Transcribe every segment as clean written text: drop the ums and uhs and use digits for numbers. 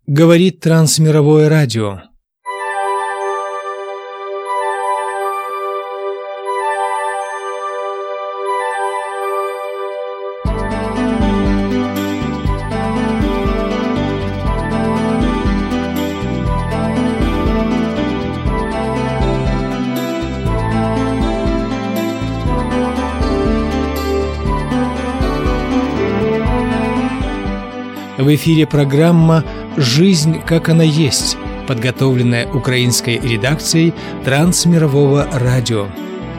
Говорит Трансмировое радио. В эфире программа «Жизнь, как она есть», подготовленная украинской редакцией Трансмирового радио.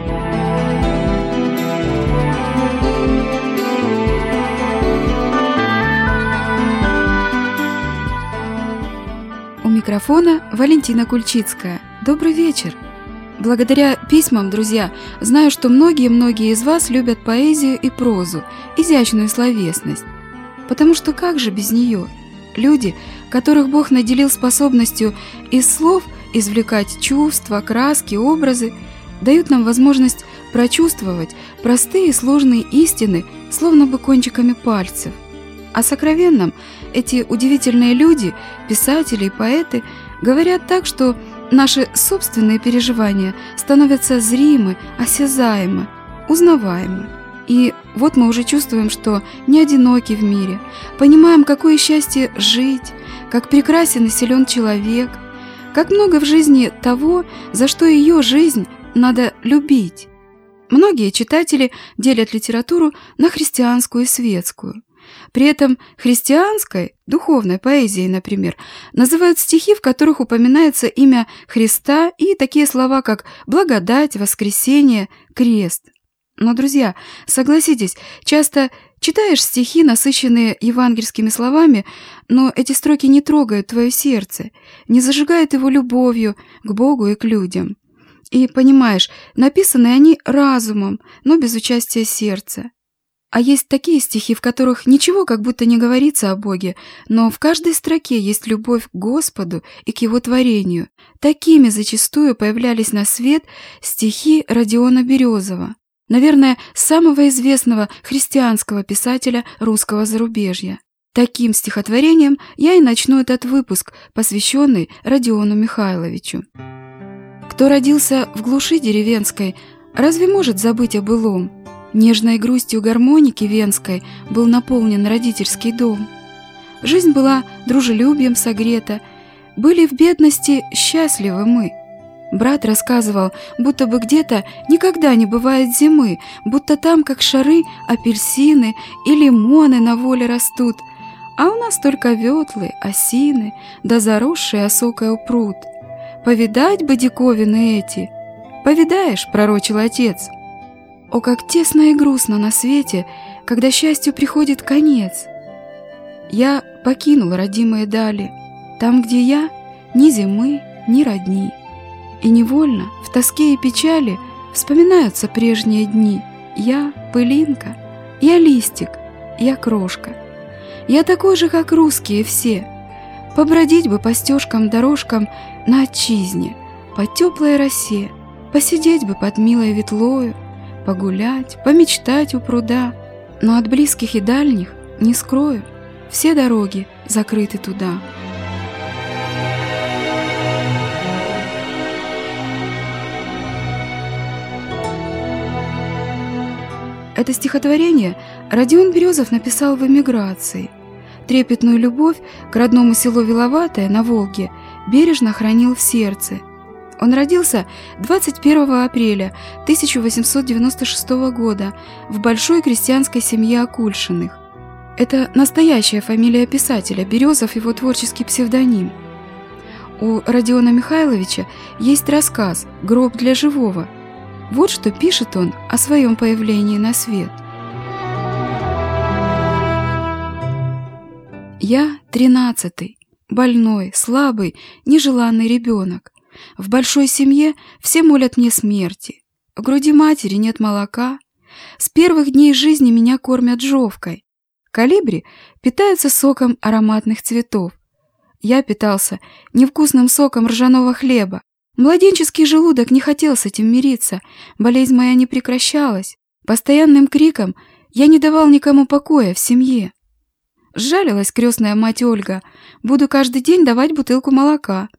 У микрофона Валентина Кульчицкая. Добрый вечер! Благодаря письмам, друзья, знаю, что многие из вас любят поэзию и прозу, изящную словесность. Потому что как же без нее? Люди, которых Бог наделил способностью из слов извлекать чувства, краски, образы, дают нам возможность прочувствовать простые и сложные истины, словно бы кончиками пальцев. О сокровенном эти удивительные люди, писатели и поэты, говорят так, что наши собственные переживания становятся зримы, осязаемы, узнаваемы. И вот мы уже чувствуем, что не одиноки в мире, понимаем, какое счастье жить, как прекрасен и силен человек, как много в жизни того, за что ее жизнь надо любить. Многие читатели делят литературу на христианскую и светскую. При этом христианской, духовной поэзией, например, называют стихи, в которых упоминается имя Христа и такие слова, как благодать, воскресение, крест. Но, друзья, согласитесь, часто читаешь стихи, насыщенные евангельскими словами, но эти строки не трогают твое сердце, не зажигают его любовью к Богу и к людям. И понимаешь, написаны они разумом, но без участия сердца. А есть такие стихи, в которых ничего как будто не говорится о Боге, но в каждой строке есть любовь к Господу и к Его творению. Такими зачастую появлялись на свет стихи Родиона Березова, наверное, самого известного христианского писателя русского зарубежья. Таким стихотворением я и начну этот выпуск, посвященный Родиону Михайловичу. Кто родился в глуши деревенской, разве может забыть о былом? Нежной грустью гармоники венской был наполнен родительский дом. Жизнь была дружелюбием согрета, были в бедности счастливы мы. Брат рассказывал, будто бы где-то никогда не бывает зимы, будто там, как шары, апельсины и лимоны на воле растут, а у нас только ветлы, осины, да заросшие осокою пруд. Повидать бы диковины эти. Повидаешь, пророчил отец. О, как тесно и грустно на свете, когда счастью приходит конец. Я покинул родимые дали, там, где я ни зимы, ни родни. И невольно, в тоске и печали, вспоминаются прежние дни. Я пылинка, я листик, я крошка. Я такой же, как русские все. Побродить бы по стежкам-дорожкам на отчизне, по теплой росе, посидеть бы под милой ветлою, погулять, помечтать у пруда. Но от близких и дальних не скрою, все дороги закрыты туда. Это стихотворение Родион Березов написал в эмиграции. Трепетную любовь к родному селу Виловатое на Волге бережно хранил в сердце. Он родился 21 апреля 1896 года в большой крестьянской семье Акульшиных. Это настоящая фамилия писателя, Березов его творческий псевдоним. У Родиона Михайловича есть рассказ «Гроб для живого». Вот что пишет он о своем появлении на свет. «Я 13-й, больной, слабый, нежеланный ребенок. В большой семье все молят мне смерти. В груди матери нет молока. С первых дней жизни меня кормят жовкой. Колибри питаются соком ароматных цветов. Я питался невкусным соком ржаного хлеба. Младенческий желудок не хотел с этим мириться, болезнь моя не прекращалась. Постоянным криком я не давал никому покоя в семье. Сжалилась крестная мать Ольга. Буду каждый день давать бутылку молока.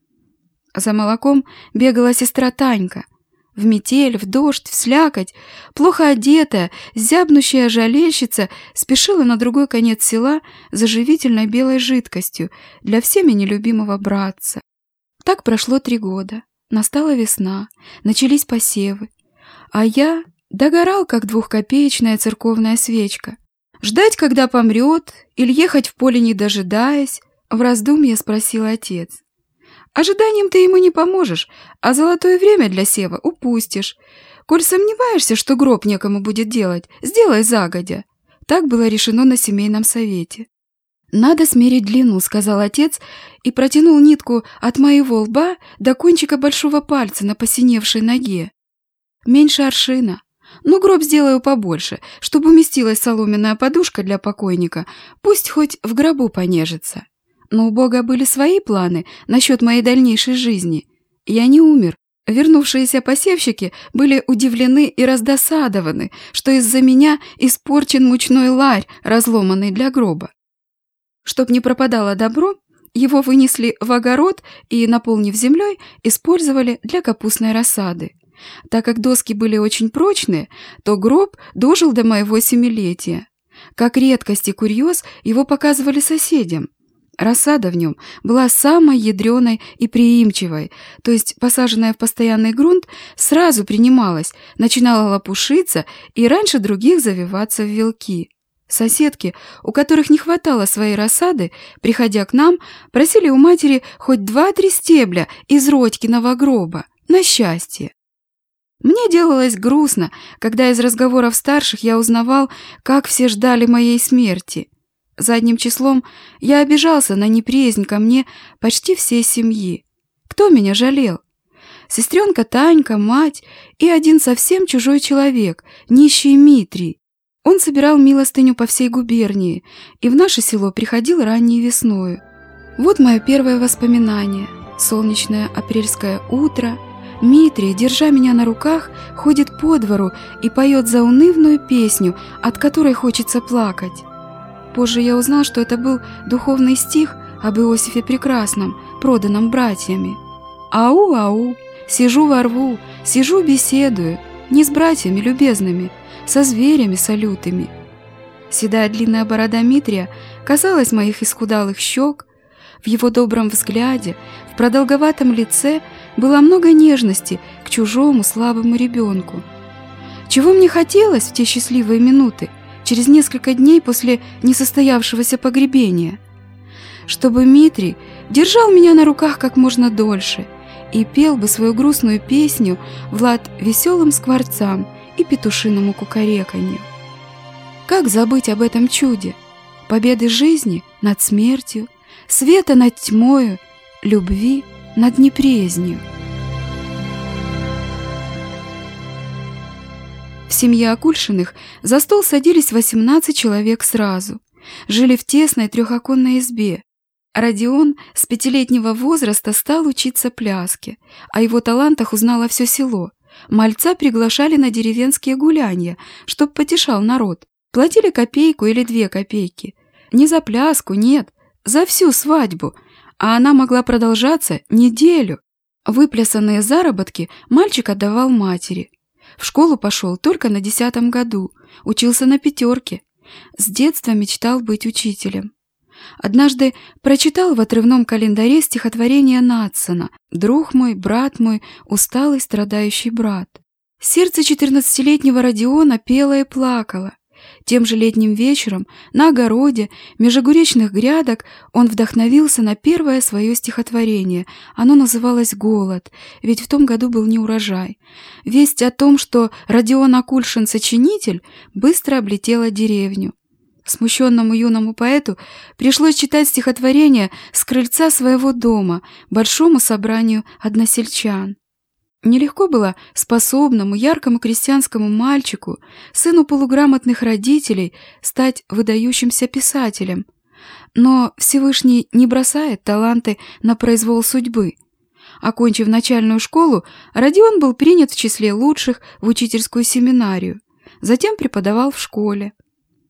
За молоком бегала сестра Танька. В метель, в дождь, в слякоть, плохо одетая, зябнущая жалельщица спешила на другой конец села за живительной белой жидкостью для всеми нелюбимого братца. Так прошло 3 года. Настала весна, начались посевы. А я догорал, как 2-копеечная церковная свечка. Ждать, когда помрет, или ехать в поле не дожидаясь, в раздумье спросил отец. Ожиданием ты ему не поможешь, а золотое время для сева упустишь. Коль сомневаешься, что гроб некому будет делать, сделай загодя. Так было решено на семейном совете. «Надо смерить длину», — сказал отец и протянул нитку от моего лба до кончика большого пальца на посиневшей ноге. «Меньше аршина. Но гроб сделаю побольше, чтобы уместилась соломенная подушка для покойника, пусть хоть в гробу понежится». Но у Бога были свои планы насчет моей дальнейшей жизни. Я не умер. Вернувшиеся посевщики были удивлены и раздосадованы, что из-за меня испорчен мучной ларь, разломанный для гроба. Чтоб не пропадало добро, его вынесли в огород и, наполнив землей, использовали для капустной рассады. Так как доски были очень прочные, то гроб дожил до моего 7-летия. Как редкость и курьез его показывали соседям. Рассада в нем была самой ядреной и приимчивой, то есть посаженная в постоянный грунт сразу принималась, начинала лопушиться и раньше других завиваться в вилки. Соседки, у которых не хватало своей рассады, приходя к нам, просили у матери хоть 2-3 стебля из Родькиного гроба, на счастье. Мне делалось грустно, когда из разговоров старших я узнавал, как все ждали моей смерти. Задним числом я обижался на неприязнь ко мне почти всей семьи. Кто меня жалел? Сестренка Танька, мать и один совсем чужой человек, нищий Митрий. Он собирал милостыню по всей губернии и в наше село приходил ранней весною. Вот мое первое воспоминание. Солнечное апрельское утро. Митрий, держа меня на руках, ходит по двору и поет заунывную песню, от которой хочется плакать. Позже я узнал, что это был духовный стих об Иосифе Прекрасном, проданном братьями. «Ау-ау, сижу во рву, сижу беседую, не с братьями любезными, со зверями салютыми». Седая длинная борода Митрия касалась моих исхудалых щек. В его добром взгляде, в продолговатом лице было много нежности к чужому слабому ребенку. Чего мне хотелось в те счастливые минуты, через несколько дней после несостоявшегося погребения? Чтобы Митрий держал меня на руках как можно дольше и пел бы свою грустную песню в лад веселым скворцам и петушиному кукареканью. Как забыть об этом чуде? Победы жизни над смертью, света над тьмою, любви над неприязнью. В семье Акульшиных за стол садились 18 человек сразу. Жили в тесной трехоконной избе. Родион с 5-летнего возраста стал учиться пляске. О его талантах узнало все село. Мальца приглашали на деревенские гулянья, чтоб потешал народ. Платили копейку или 2 копейки. Не за пляску, нет, за всю свадьбу. А она могла продолжаться неделю. Выплясанные заработки мальчик отдавал матери. В школу пошел только на 10 году, учился на 5. С детства мечтал быть учителем. Однажды прочитал в отрывном календаре стихотворение Надсона «Друг мой, брат мой, усталый страдающий брат». Сердце 14-летнего Родиона пело и плакало. Тем же летним вечером на огороде меж огуречных грядок он вдохновился на первое свое стихотворение. Оно называлось «Голод», ведь в том году был неурожай. Весть о том, что Родион Акульшин сочинитель, быстро облетела деревню. Смущенному юному поэту пришлось читать стихотворение с крыльца своего дома большому собранию односельчан. Нелегко было способному, яркому крестьянскому мальчику, сыну полуграмотных родителей, стать выдающимся писателем. Но Всевышний не бросает таланты на произвол судьбы. Окончив начальную школу, Родион был принят в числе лучших в учительскую семинарию. Затем преподавал в школе.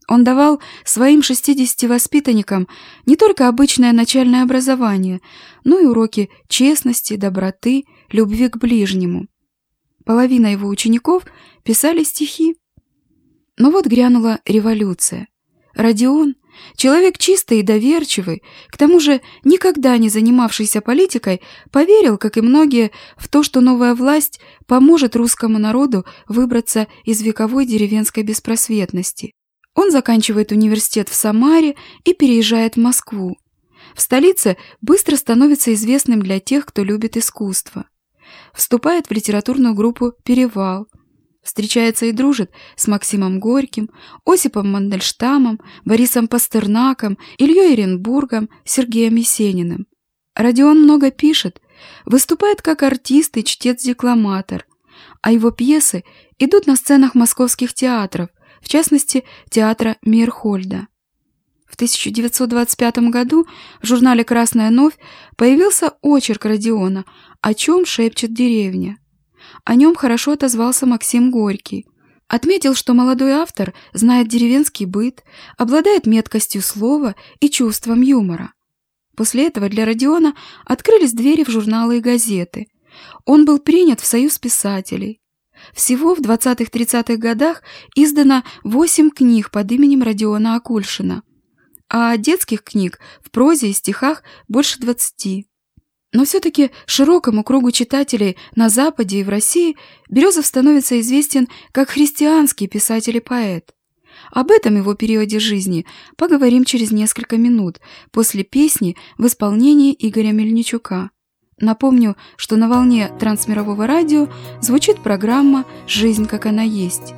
Он давал своим 60 воспитанникам не только обычное начальное образование, но и уроки честности, доброты, любви к ближнему. Половина его учеников писали стихи. Но вот грянула революция. Родион, человек чистый и доверчивый, к тому же никогда не занимавшийся политикой, поверил, как и многие, в то, что новая власть поможет русскому народу выбраться из вековой деревенской беспросветности. Он заканчивает университет в Самаре и переезжает в Москву. В столице быстро становится известным для тех, кто любит искусство. Вступает в литературную группу «Перевал». Встречается и дружит с Максимом Горьким, Осипом Мандельштамом, Борисом Пастернаком, Ильей Эренбургом, Сергеем Есениным. Родион много пишет, выступает как артист и чтец-декламатор, а его пьесы идут на сценах московских театров, в частности, театра Мейерхольда. В 1925 году в журнале «Красная новь» появился очерк Родиона «О чем шепчет деревня». О нем хорошо отозвался Максим Горький. Отметил, что молодой автор знает деревенский быт, обладает меткостью слова и чувством юмора. После этого для Родиона открылись двери в журналы и газеты. Он был принят в Союз писателей. Всего в 20-30-х годах издано 8 книг под именем Родиона Акульшина, а детских книг в прозе и стихах больше 20. Но все-таки широкому кругу читателей на Западе и в России Березов становится известен как христианский писатель и поэт. Об этом его периоде жизни поговорим через несколько минут после песни в исполнении Игоря Мельничука. Напомню, что на волне Трансмирового радио звучит программа «Жизнь, как она есть».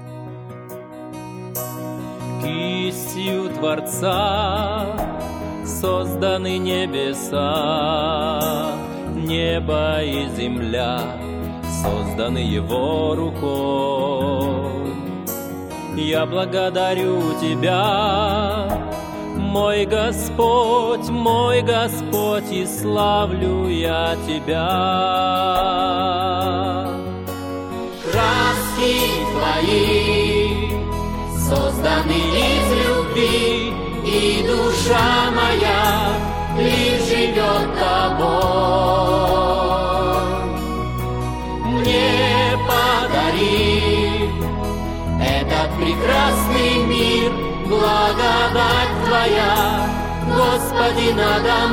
Кистью Творца созданы небеса, небо и земля созданы Его рукой. Я благодарю Тебя, мой Господь, и славлю я Тебя. Краски Твои созданы из любви, и душа моя лишь живет Тобой. Мне подари этот прекрасный мир, благодать Твоя, Господи, надо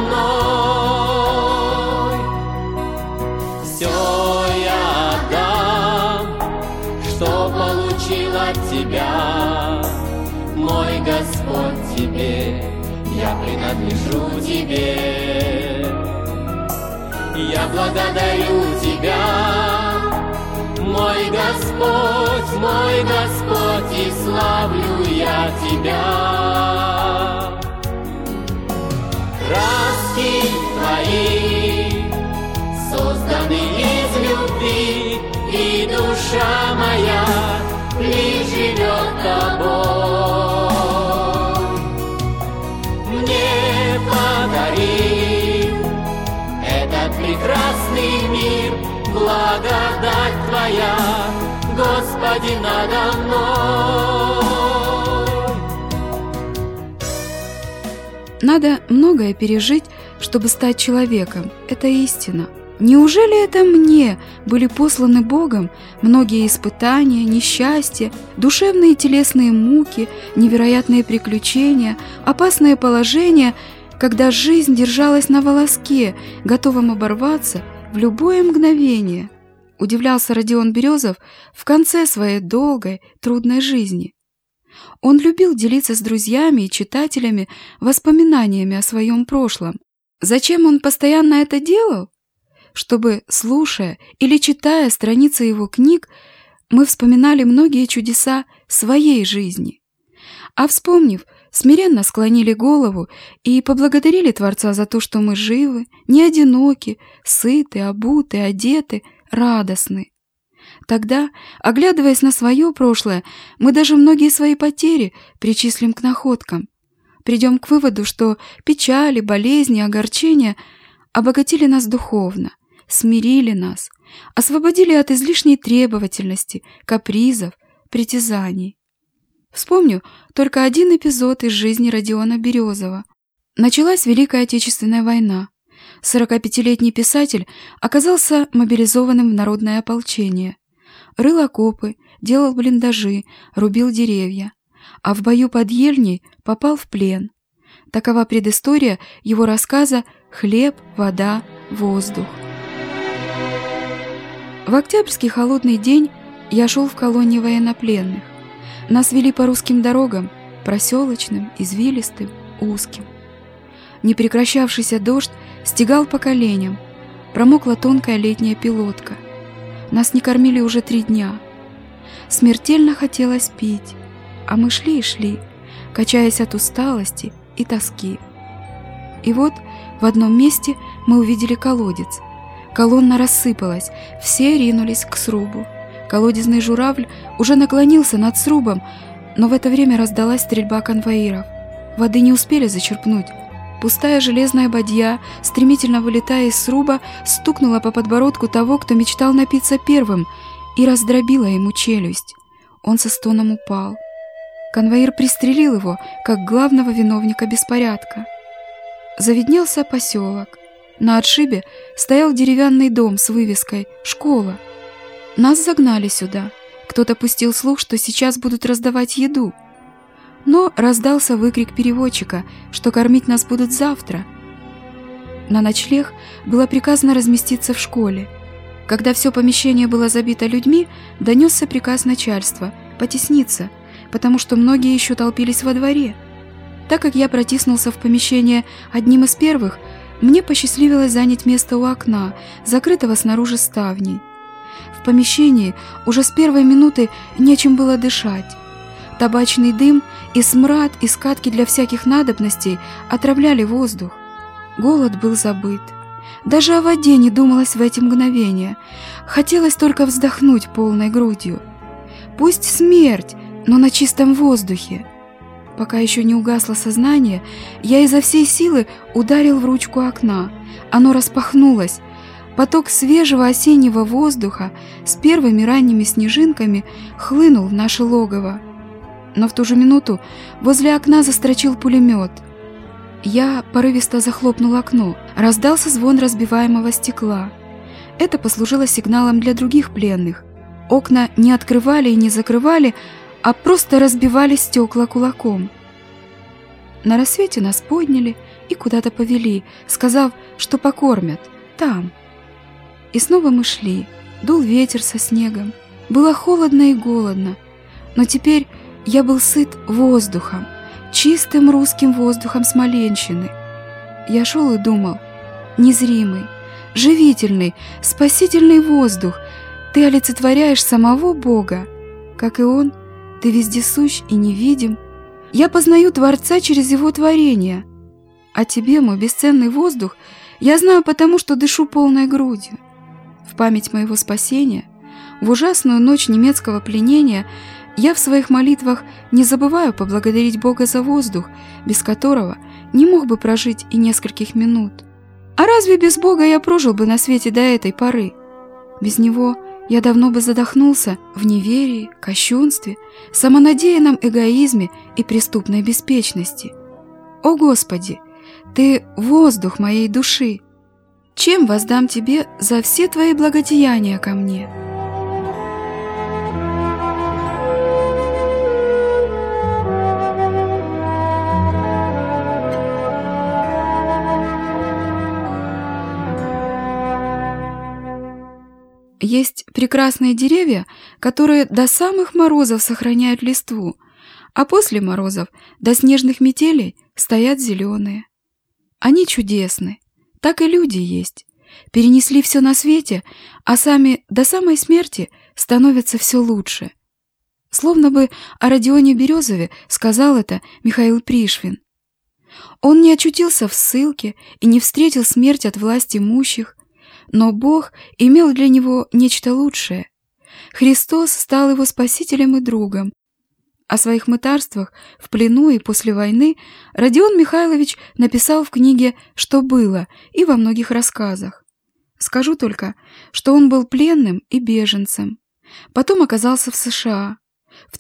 мной. Все я отдам, что получил от Тебя, мой Господь, Тебе, я принадлежу Тебе. Я благодарю Тебя, мой Господь, и славлю я Тебя. Краски Твои созданы из любви, и душа моя лишь живет Тобой. Мне подари этот прекрасный мир, благодать Твоя, Господи, надо мной. Надо многое пережить, чтобы стать человеком. Это истина. Неужели это мне были посланы Богом многие испытания, несчастья, душевные и телесные муки, невероятные приключения, опасные положения, когда жизнь держалась на волоске, готовом оборваться в любое мгновение? Удивлялся Родион Березов в конце своей долгой, трудной жизни. Он любил делиться с друзьями и читателями воспоминаниями о своем прошлом. Зачем он постоянно это делал? Чтобы, слушая или читая страницы его книг, мы вспоминали многие чудеса своей жизни. А вспомнив, смиренно склонили голову и поблагодарили Творца за то, что мы живы, не одиноки, сыты, обуты, одеты, радостны. Тогда, оглядываясь на свое прошлое, мы даже многие свои потери причислим к находкам. Придем к выводу, что печали, болезни, огорчения обогатили нас духовно, смирили нас, освободили от излишней требовательности, капризов, притязаний. Вспомню только один эпизод из жизни Родиона Березова. Началась Великая Отечественная война. 45-летний писатель оказался мобилизованным в народное ополчение. Рыл окопы, делал блиндажи, рубил деревья. А в бою под Ельней попал в плен. Такова предыстория его рассказа «Хлеб, вода, воздух». В октябрьский холодный день я шел в колонне военнопленных. Нас вели по русским дорогам, проселочным, извилистым, узким. Непрекращавшийся дождь стегал по коленям, промокла тонкая летняя пилотка. Нас не кормили уже 3 дня. Смертельно хотелось пить, а мы шли и шли, качаясь от усталости и тоски. И вот в одном месте мы увидели колодец. Колонна рассыпалась, все ринулись к срубу. Колодезный журавль уже наклонился над срубом, но в это время раздалась стрельба конвоиров. Воды не успели зачерпнуть. Пустая железная бадья, стремительно вылетая из сруба, стукнула по подбородку того, кто мечтал напиться первым, и раздробила ему челюсть. Он со стоном упал. Конвоир пристрелил его, как главного виновника беспорядка. Завиднелся поселок. На отшибе стоял деревянный дом с вывеской «Школа». Нас загнали сюда. Кто-то пустил слух, что сейчас будут раздавать еду. Но раздался выкрик переводчика, что кормить нас будут завтра. На ночлег было приказано разместиться в школе. Когда все помещение было забито людьми, донесся приказ начальства потесниться, потому что многие еще толпились во дворе. Так как я протиснулся в помещение одним из первых, мне посчастливилось занять место у окна, закрытого снаружи ставней. В помещении уже с первой минуты нечем было дышать. Табачный дым и смрад из катки для всяких надобностей отравляли воздух. Голод был забыт. Даже о воде не думалось в эти мгновения. Хотелось только вздохнуть полной грудью. Пусть смерть, но на чистом воздухе. Пока еще не угасло сознание, я изо всей силы ударил в ручку окна. Оно распахнулось. Поток свежего осеннего воздуха с первыми ранними снежинками хлынул в наше логово. Но в ту же минуту возле окна застрочил пулемет. Я порывисто захлопнул окно. Раздался звон разбиваемого стекла. Это послужило сигналом для других пленных. Окна не открывали и не закрывали, а просто разбивали стекла кулаком. На рассвете нас подняли и куда-то повели, сказав, что покормят там. И снова мы шли. Дул ветер со снегом. Было холодно и голодно. Но теперь я был сыт воздухом, чистым русским воздухом Смоленщины. Я шел и думал: незримый, живительный, спасительный воздух, ты олицетворяешь самого Бога. Как и Он, ты вездесущ и невидим. Я познаю Творца через Его творение. А тебе, мой бесценный воздух, я знаю потому, что дышу полной грудью. В память моего спасения, в ужасную ночь немецкого пленения, я в своих молитвах не забываю поблагодарить Бога за воздух, без которого не мог бы прожить и нескольких минут. А разве без Бога я прожил бы на свете до этой поры? Без Него я давно бы задохнулся в неверии, кощунстве, самонадеянном эгоизме и преступной беспечности. О Господи, Ты — воздух моей души! Чем воздам Тебе за все Твои благодеяния ко мне? Есть прекрасные деревья, которые до самых морозов сохраняют листву, а после морозов до снежных метелей стоят зеленые. Они чудесны, так и люди есть. Перенесли все на свете, а сами до самой смерти становятся все лучше. Словно бы о Родионе Березове сказал это Михаил Пришвин. Он не очутился в ссылке и не встретил смерть от власти имущих, но Бог имел для него нечто лучшее. Христос стал его спасителем и другом. О своих мытарствах в плену и после войны Родион Михайлович написал в книге «Что было» и во многих рассказах. Скажу только, что он был пленным и беженцем. Потом оказался в США. В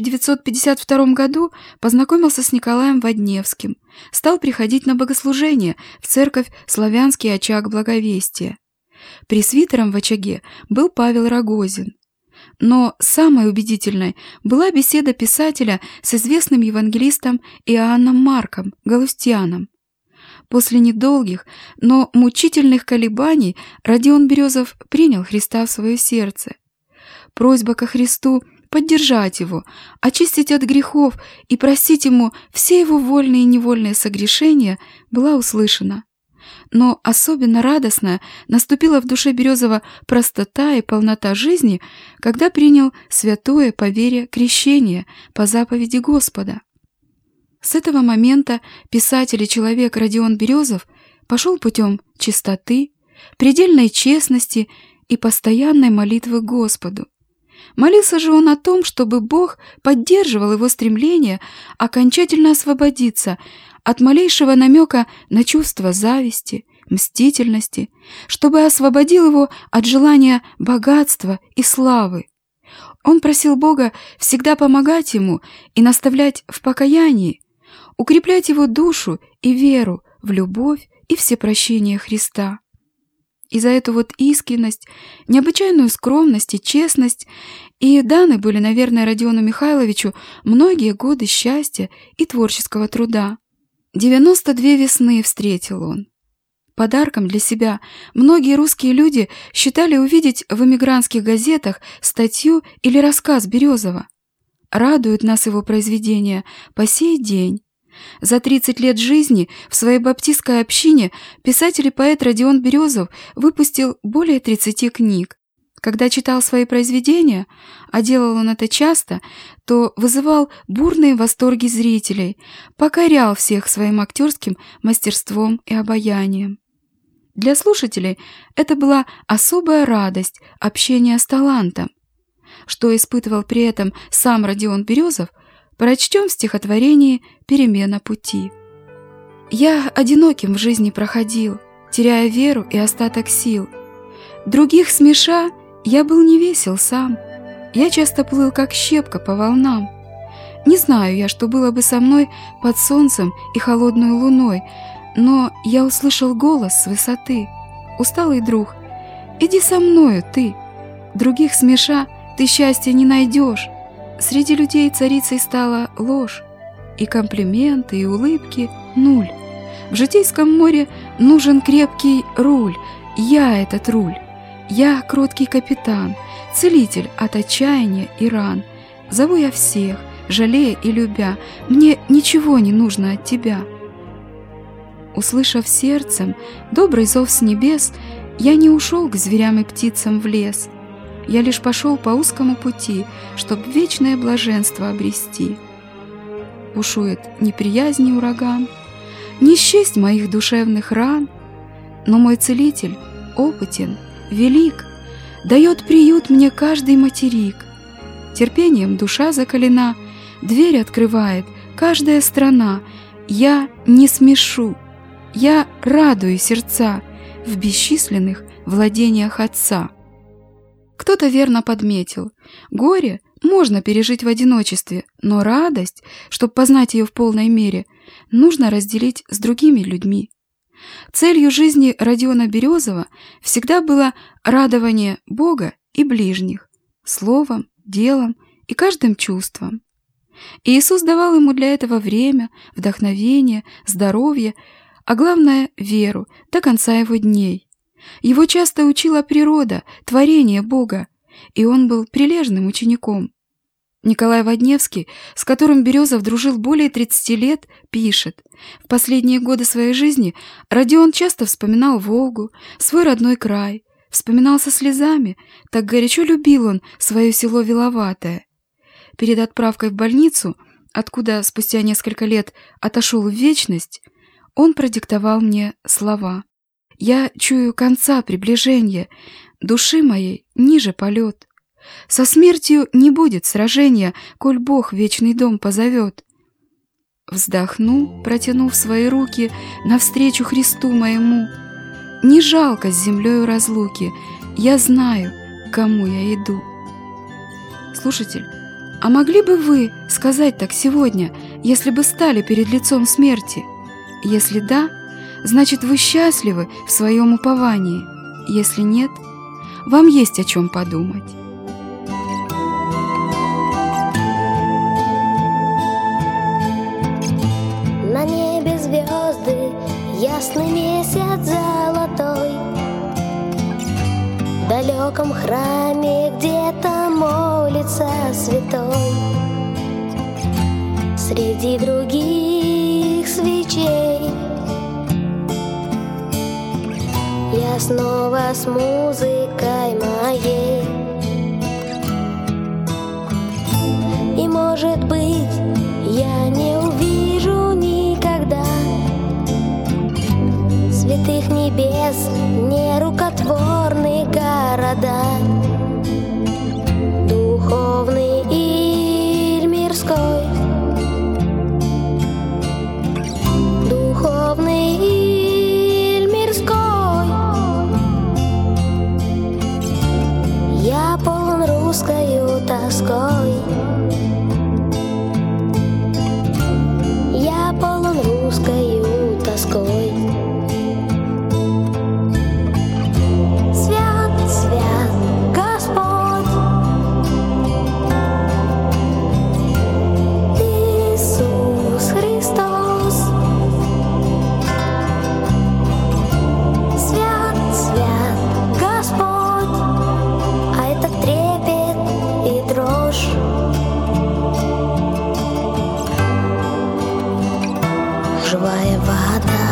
1952 году познакомился с Николаем Водневским, стал приходить на богослужение в церковь «Славянский очаг Благовестия». Пресвитером в очаге был Павел Рогозин. Но самой убедительной была беседа писателя с известным евангелистом Иоанном Марком Галустяном. После недолгих, но мучительных колебаний Родион Березов принял Христа в свое сердце. Просьба ко Христу поддержать его, очистить от грехов и простить ему все его вольные и невольные согрешения была услышана. Но особенно радостно наступила в душе Березова простота и полнота жизни, когда принял святое по вере крещение по заповеди Господа. С этого момента писатель и человек Родион Березов пошел путем чистоты, предельной честности и постоянной молитвы к Господу. Молился же он о том, чтобы Бог поддерживал его стремление окончательно освободиться от малейшего намека на чувство зависти, мстительности, чтобы освободил его от желания богатства и славы. Он просил Бога всегда помогать ему и наставлять в покаянии, укреплять его душу и веру в любовь и всепрощение Христа. И за эту вот искренность, необычайную скромность и честность и даны были, наверное, Родиону Михайловичу многие годы счастья и творческого труда. 92 весны встретил он. Подарком для себя многие русские люди считали увидеть в эмигрантских газетах статью или рассказ Березова. Радуют нас его произведения по сей день. За 30 лет жизни в своей баптистской общине писатель и поэт Родион Березов выпустил более 30 книг. Когда читал свои произведения, а делал он это часто, то вызывал бурные восторги зрителей, покорял всех своим актерским мастерством и обаянием. Для слушателей это была особая радость общения с талантом. Что испытывал при этом сам Родион Березов, прочтем в стихотворении «Перемена пути». «Я одиноким в жизни проходил, теряя веру и остаток сил. Других смеша, я был не весел сам. Я часто плыл, как щепка, по волнам. Не знаю я, что было бы со мной под солнцем и холодной луной, но я услышал голос с высоты. Усталый друг, иди со мною ты. Других смеша, ты счастья не найдешь. Среди людей царицей стала ложь, и комплименты, и улыбки — нуль. В житейском море нужен крепкий руль. Я этот руль. Я кроткий капитан, целитель от отчаяния и ран. Зову я всех, жалея и любя, мне ничего не нужно от тебя». Услышав сердцем добрый зов с небес, я не ушел к зверям и птицам в лес. Я лишь пошел по узкому пути, чтоб вечное блаженство обрести. Бушует неприязнь и ураган, не счесть моих душевных ран, но мой целитель опытен, велик, дает приют мне каждый материк. Терпением душа закалена, дверь открывает каждая страна. Я не смешу, я радую сердца в бесчисленных владениях Отца. Кто-то верно подметил: горе можно пережить в одиночестве, но радость, чтобы познать ее в полной мере, нужно разделить с другими людьми. Целью жизни Родиона Березова всегда было радование Бога и ближних, словом, делом и каждым чувством. И Иисус давал ему для этого время, вдохновение, здоровье, а главное — веру до конца его дней. Его часто учила природа, творение Бога, и он был прилежным учеником. Николай Водневский, с которым Березов дружил более 30 лет, пишет: «В последние годы своей жизни Родион часто вспоминал Волгу, свой родной край, вспоминал со слезами, так горячо любил он свое село Виловатое. Перед отправкой в больницу, откуда спустя несколько лет отошел в вечность, он продиктовал мне слова: «Я чую конца приближения, души моей ниже полет. Со смертью не будет сражения, коль Бог вечный дом позовет». Вздохну, протянув свои руки навстречу Христу моему. Не жалко с землею разлуки, я знаю, к кому я иду. Слушатель, А могли бы вы сказать так сегодня, если бы стали перед лицом смерти? Если да, значит, вы счастливы в своем уповании. Если нет, вам есть о чем подумать. На небе звезды, ясный месяц золотой. В далеком храме где-то молится святой. Среди других свечей я снова с музыкой моей. И, может быть, я не увижу никогда святых небес, нерукотворные города, духовный или мирской, духовный или мирской. Я полон русскою тоской. Я полон русскою тоской. Свят, свят Господь, Иисус Христос. Свят, свят Господь, а это трепет и дрожь. Живая вода.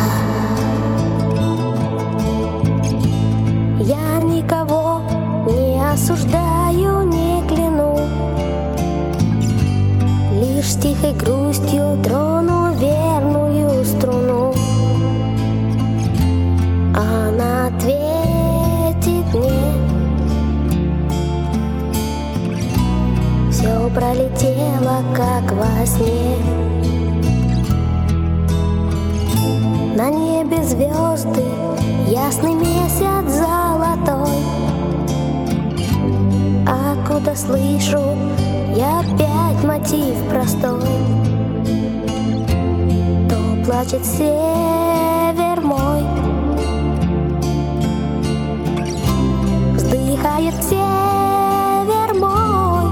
Я никого не осуждаю, не кляну, лишь с тихой грустью трону верную струну. Она ответит мне: все пролетело, как во сне. На небе звезды, ясный месяц золотой. Откуда слышу я опять мотив простой? То плачет север мой, вздыхает север мой,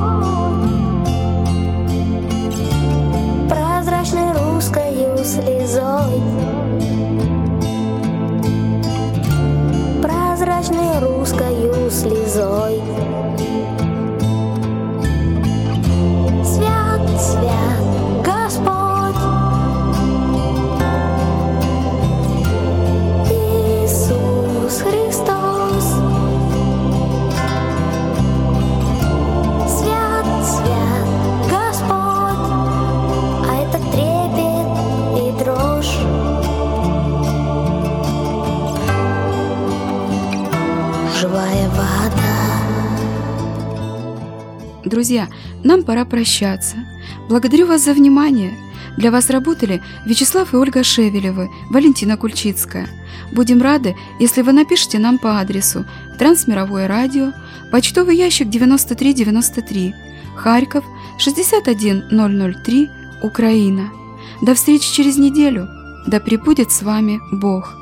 прозрачной русскою слезой. Прозрачной русскою слезой. Свят, свят Господь, Иисус Христос. Свят, свят Господь, а это трепет и дрожь. Живая вода. Друзья, нам пора прощаться. Благодарю вас за внимание. Для вас работали Вячеслав и Ольга Шевелевы, Валентина Кульчицкая. Будем рады, если вы напишите нам по адресу Трансмировое радио, почтовый ящик 9393, Харьков, 61003, Украина. До встречи через неделю. Да пребудет с вами Бог.